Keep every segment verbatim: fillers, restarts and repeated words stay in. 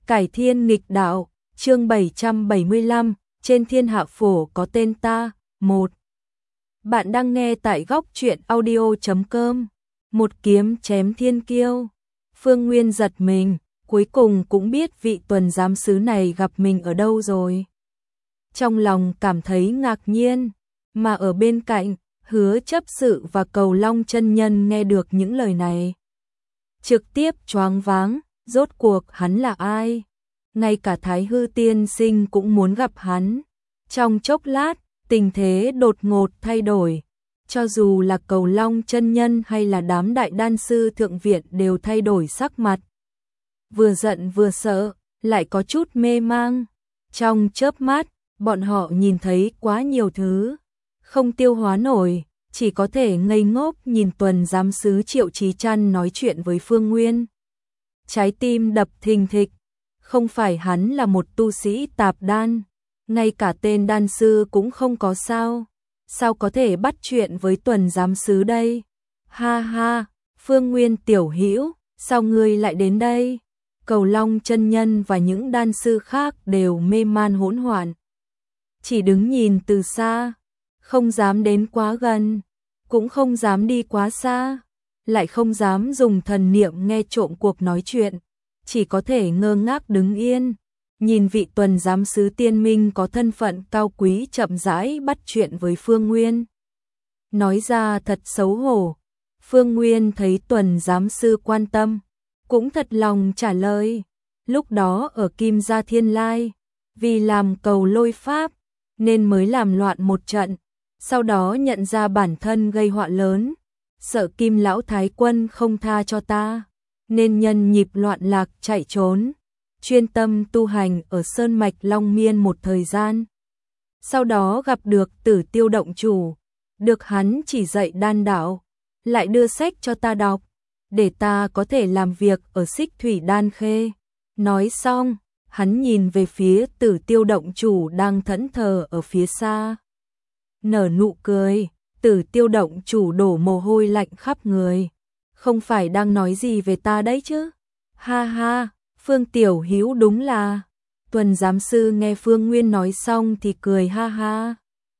Cải thiên nghịch đạo, chương bảy trăm bảy mươi lăm, trên thiên hạ phổ có tên ta, một. Bạn đang nghe tại góc truyện audio chấm com, một kiếm chém thiên kiêu. Phương Nguyên giật mình, cuối cùng cũng biết vị tuần giám sứ này gặp mình ở đâu rồi. Trong lòng cảm thấy ngạc nhiên, mà ở bên cạnh, Hứa chấp sự và Cầu Long chân nhân nghe được những lời này. Trực tiếp choáng váng, rốt cuộc hắn là ai? Ngay cả Thái Hư tiên sinh cũng muốn gặp hắn. Trong chốc lát, tình thế đột ngột thay đổi. Cho dù là Cầu Long chân nhân hay là đám đại đan sư thượng viện đều thay đổi sắc mặt. Vừa giận vừa sợ, lại có chút mê mang. Trong chớp mắt, bọn họ nhìn thấy quá nhiều thứ, không tiêu hóa nổi, chỉ có thể ngây ngốc nhìn tuần giám sứ Triệu Chí Trăn nói chuyện với Phương Nguyên. Trái tim đập thình thịch, không phải hắn là một tu sĩ tạp đan, ngay cả tên đan sư cũng không có sao, sao có thể bắt chuyện với tuần giám sứ đây? Ha ha, Phương Nguyên tiểu hữu, sao ngươi lại đến đây? Cầu Long chân nhân và những đan sư khác đều mê man hỗn loạn, chỉ đứng nhìn từ xa, không dám đến quá gần, cũng không dám đi quá xa, lại không dám dùng thần niệm nghe trộm cuộc nói chuyện, chỉ có thể ngơ ngác đứng yên, nhìn vị tuần giám sứ tiên minh có thân phận cao quý chậm rãi bắt chuyện với Phương Nguyên. Nói ra thật xấu hổ, Phương Nguyên thấy tuần giám sư quan tâm, cũng thật lòng trả lời, lúc đó ở Kim Gia Thiên Lai, vì làm cầu lôi pháp, nên mới làm loạn một trận, sau đó nhận ra bản thân gây họa lớn, sợ Kim Lão Thái Quân không tha cho ta, nên nhân nhịp loạn lạc chạy trốn, chuyên tâm tu hành ở Sơn Mạch Long Miên một thời gian. Sau đó gặp được Tử Tiêu động chủ, được hắn chỉ dạy đan đạo, lại đưa sách cho ta đọc, để ta có thể làm việc ở Xích Thủy Đan Khê. Nói xong, hắn nhìn về phía Tử Tiêu động chủ đang thẫn thờ ở phía xa. Nở nụ cười, Tử Tiêu động chủ đổ mồ hôi lạnh khắp người. Không phải đang nói gì về ta đấy chứ? Ha ha, Phương tiểu hữu đúng là. Tuần giám sư nghe Phương Nguyên nói xong thì cười ha ha.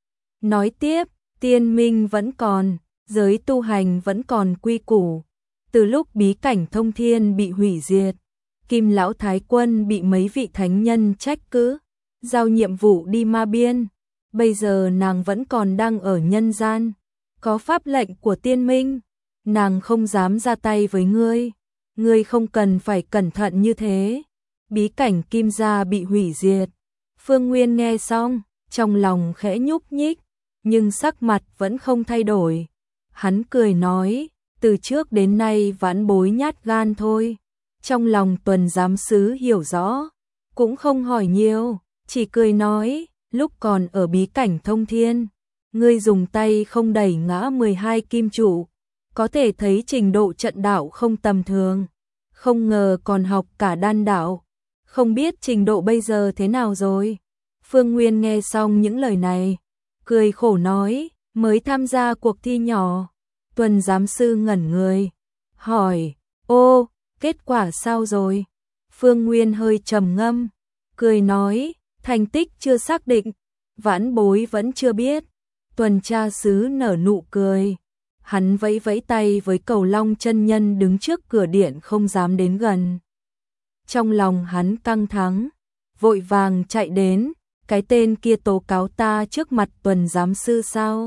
Nói tiếp, tiên minh vẫn còn, giới tu hành vẫn còn quy củ. Từ lúc bí cảnh thông thiên bị hủy diệt, Kim Lão Thái Quân bị mấy vị thánh nhân trách cứ, giao nhiệm vụ đi ma biên. Bây giờ nàng vẫn còn đang ở nhân gian, có pháp lệnh của tiên minh, nàng không dám ra tay với ngươi, ngươi không cần phải cẩn thận như thế. Bí cảnh Kim Gia bị hủy diệt. Phương Nguyên nghe xong, trong lòng khẽ nhúc nhích, nhưng sắc mặt vẫn không thay đổi. Hắn cười nói, từ trước đến nay vãn bối nhát gan thôi. Trong lòng tuần giám sứ hiểu rõ, cũng không hỏi nhiều, chỉ cười nói, lúc còn ở bí cảnh thông thiên, ngươi dùng tay không đẩy ngã mười hai kim trụ, có thể thấy trình độ trận đạo không tầm thường, không ngờ còn học cả đan đạo, không biết trình độ bây giờ thế nào rồi. Phương Nguyên nghe xong những lời này, cười khổ nói, mới tham gia cuộc thi nhỏ. Tuần giám sư ngẩn người, hỏi, ô, kết quả sao rồi? Phương Nguyên hơi trầm ngâm, cười nói, thành tích chưa xác định, vãn bối vẫn chưa biết. Tuần tra sứ nở nụ cười, hắn vẫy vẫy tay với Cầu Long chân nhân đứng trước cửa điện không dám đến gần. Trong lòng hắn căng thẳng, vội vàng chạy đến, cái tên kia tố cáo ta trước mặt tuần giám sư sao?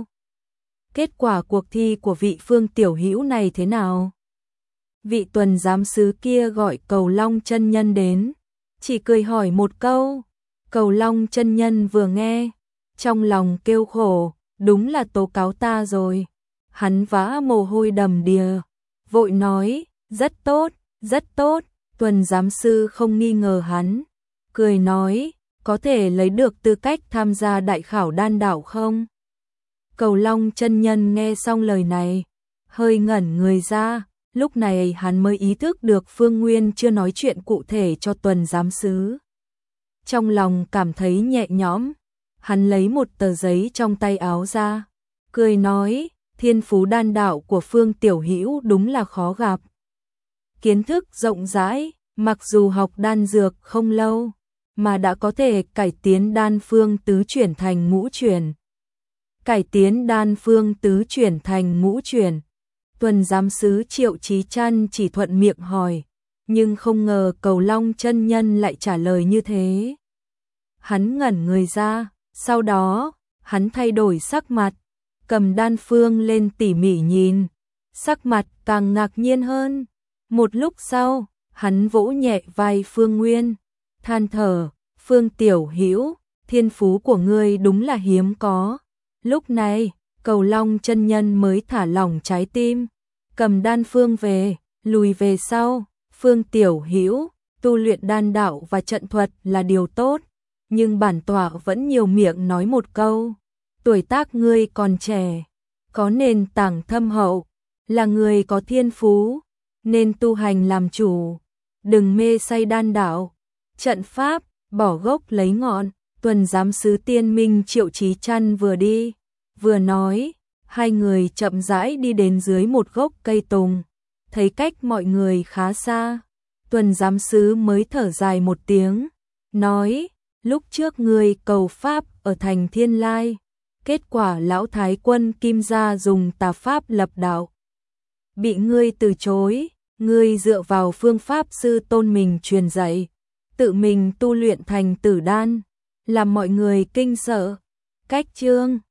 Kết quả cuộc thi của vị Phương tiểu hữu này thế nào? Vị tuần giám sứ kia gọi Cầu Long chân nhân đến, chỉ cười hỏi một câu. Cầu Long chân nhân vừa nghe, trong lòng kêu khổ, đúng là tố cáo ta rồi. Hắn vã mồ hôi đầm đìa, vội nói, rất tốt, rất tốt. Tuần giám sư không nghi ngờ hắn, cười nói, có thể lấy được tư cách tham gia đại khảo đan đạo không? Cầu Long chân nhân nghe xong lời này, hơi ngẩn người ra, lúc này hắn mới ý thức được Phương Nguyên chưa nói chuyện cụ thể cho tuần giám sứ. Trong lòng cảm thấy nhẹ nhõm, hắn lấy một tờ giấy trong tay áo ra, cười nói, thiên phú đan đạo của Phương tiểu hữu đúng là khó gặp. Kiến thức rộng rãi, mặc dù học đan dược không lâu, mà đã có thể cải tiến đan phương tứ chuyển thành ngũ chuyển. Cải tiến đan phương tứ chuyển thành ngũ chuyển. Tuần giám sứ Triệu Chí Chăn chỉ thuận miệng hỏi, nhưng không ngờ Cầu Long chân nhân lại trả lời như thế. Hắn ngẩn người ra, sau đó, hắn thay đổi sắc mặt, cầm đan phương lên tỉ mỉ nhìn, sắc mặt càng ngạc nhiên hơn. Một lúc sau, hắn vỗ nhẹ vai Phương Nguyên, than thở, Phương Tiểu Hữu, thiên phú của ngươi đúng là hiếm có. Lúc này, Cầu Long chân nhân mới thả lỏng trái tim, cầm đan phương về, lùi về sau. Phương Tiểu Hữu, tu luyện đan đạo và trận thuật là điều tốt, nhưng bản tọa vẫn nhiều miệng nói một câu, tuổi tác ngươi còn trẻ, có nền tảng thâm hậu, là người có thiên phú, nên tu hành làm chủ, đừng mê say đan đạo, trận pháp, bỏ gốc lấy ngọn. Tuần giám sứ Tiên Minh Triệu Chí Chăn vừa đi, vừa nói, hai người chậm rãi đi đến dưới một gốc cây tùng, thấy cách mọi người khá xa, tuần giám sứ mới thở dài một tiếng, nói, lúc trước ngươi cầu pháp ở thành Thiên Lai, kết quả lão thái quân Kim gia dùng tà pháp lập đạo, bị ngươi từ chối, ngươi dựa vào phương pháp sư tôn mình truyền dạy, tự mình tu luyện thành tử đan, làm mọi người kinh sợ. Cách chương